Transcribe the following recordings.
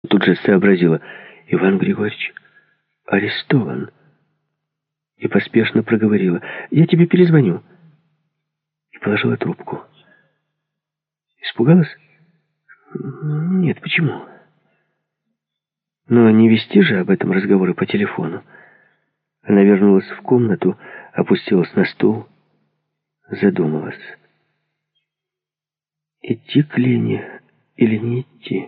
Тут же сообразила: Иван Григорьевич арестован. И поспешно проговорила: «Я тебе перезвоню». И положила трубку. Испугалась? Нет, почему? Но не вести же об этом разговоры по телефону. Она вернулась в комнату, опустилась на стул, задумалась. Идти к Лене или не идти?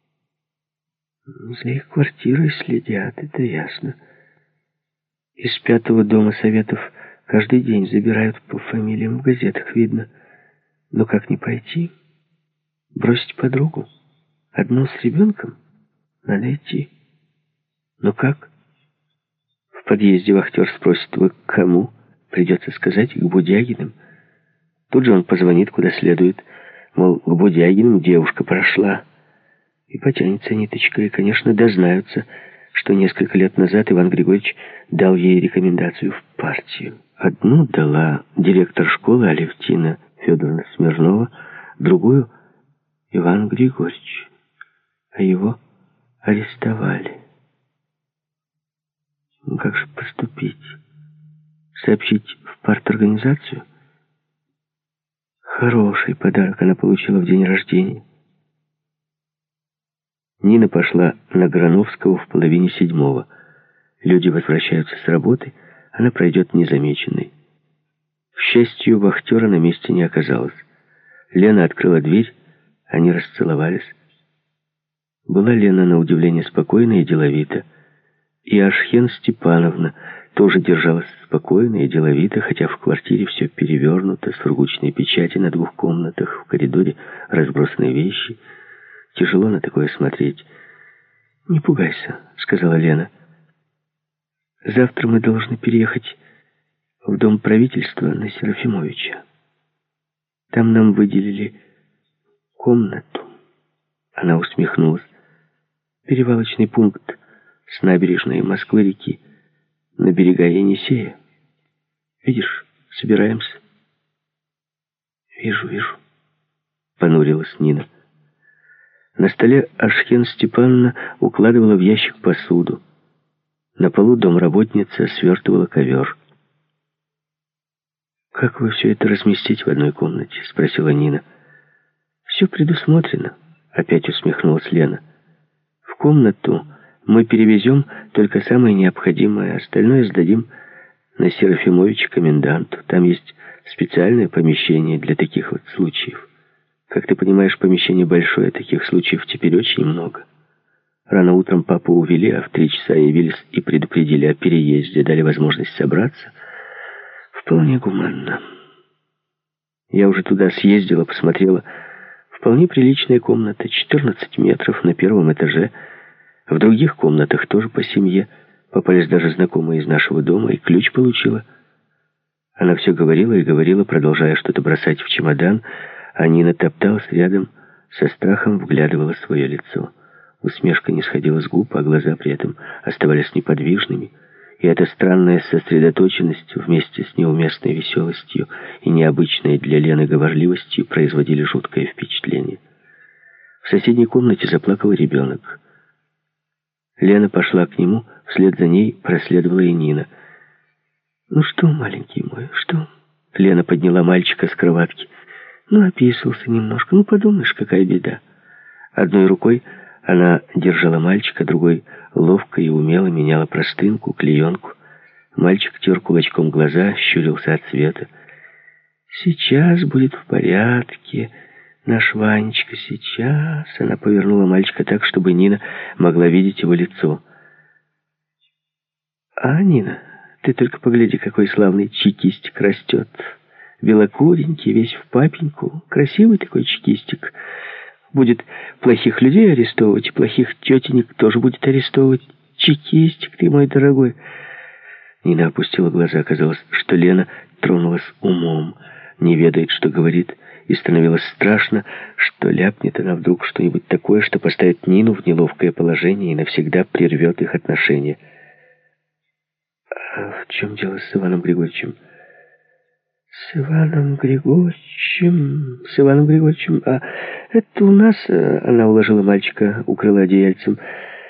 За их квартирой следят, это ясно. Из 5-го дома советов каждый день забирают по фамилиям, в газетах видно. Но как не пойти? Бросить подругу? Одну с ребенком? Надо идти. Но как? В подъезде вахтер спросит: «Вы к кому?» Придется сказать: «К Будягиным». Тут же он позвонит куда следует, мол, к Будягиным девушка прошла. И потянется ниточка, и, конечно, дознаются, что несколько лет назад Иван Григорьевич дал ей рекомендацию в партию. Одну дала директор школы Алевтина Федоровна Смирнова, другую — Иван Григорьевич, а его арестовали. Как же поступить? Сообщить в парторганизацию? Хороший подарок она получила в день рождения. Нина пошла на Грановского в 6:30. Люди возвращаются с работы, она пройдет незамеченной. К счастью, вахтера на месте не оказалось. Лена открыла дверь, они расцеловались. Была Лена на удивление спокойна и деловита. И Ашхен Степановна тоже держалась спокойно и деловито, хотя в квартире все перевернуто, сургучные печати на 2 комнатах, в коридоре разбросаны вещи. Тяжело на такое смотреть. «Не пугайся», — сказала Лена. «Завтра мы должны переехать в дом правительства на Серафимовича. Там нам выделили комнату». Она усмехнулась. «Перевалочный пункт с набережной Москвы-реки на берега Енисея. Видишь, собираемся». «Вижу», — понурилась Нина. На столе Ашхен Степановна укладывала в ящик посуду. На полу домработница свертывала ковер. «Как вы все это разместить в одной комнате?» — спросила Нина. «Все предусмотрено», — опять усмехнулась Лена. «В комнату мы перевезем только самое необходимое, остальное сдадим на Серафимовича коменданту. Там есть специальное помещение для таких вот случаев. Как ты понимаешь, помещение большое, таких случаев теперь очень много. Рано утром папу увели, а в 3 часа явились и предупредили о переезде, дали возможность собраться. Вполне гуманно. Я уже туда съездила, посмотрела. Вполне приличная комната, 14 метров на 1-м этаже. В других комнатах тоже по семье. Попались даже знакомые из нашего дома, и ключ получила». Она все говорила и говорила, продолжая что-то бросать в чемодан, а Нина топталась рядом, со страхом вглядывала свое лицо. Усмешка не сходила с губ, а глаза при этом оставались неподвижными. И эта странная сосредоточенность вместе с неуместной веселостью и необычной для Лены говорливостью производили жуткое впечатление. В соседней комнате заплакал ребенок. Лена пошла к нему, вслед за ней проследовала и Нина. «Ну что, маленький мой, что?» Лена подняла мальчика с кроватки. «Ну, описался немножко. Ну, подумаешь, какая беда». Одной рукой она держала мальчика, другой ловко и умело меняла простынку, клеенку. Мальчик тер кулачком глаза, щурился от света. «Сейчас будет в порядке. Наш Ванечка, сейчас». Она повернула мальчика так, чтобы Нина могла видеть его лицо. «А, Нина, ты только погляди, какой славный чекистик растет. Белокуренький, весь в папеньку. Красивый такой чекистик. Будет плохих людей арестовывать, плохих тетенек тоже будет арестовывать. Чекистик ты, мой дорогой». Нина опустила глаза. Оказалось, что Лена тронулась умом, не ведает, что говорит, и становилось страшно, что ляпнет она вдруг что-нибудь такое, что поставит Нину в неловкое положение и навсегда прервет их отношения. «А в чем дело с Иваном Григорьевичем?» С Иваном Григорьевичем, с Иваном Григорьевичем, а это у нас, она уложила мальчика, укрыла одеяльцем.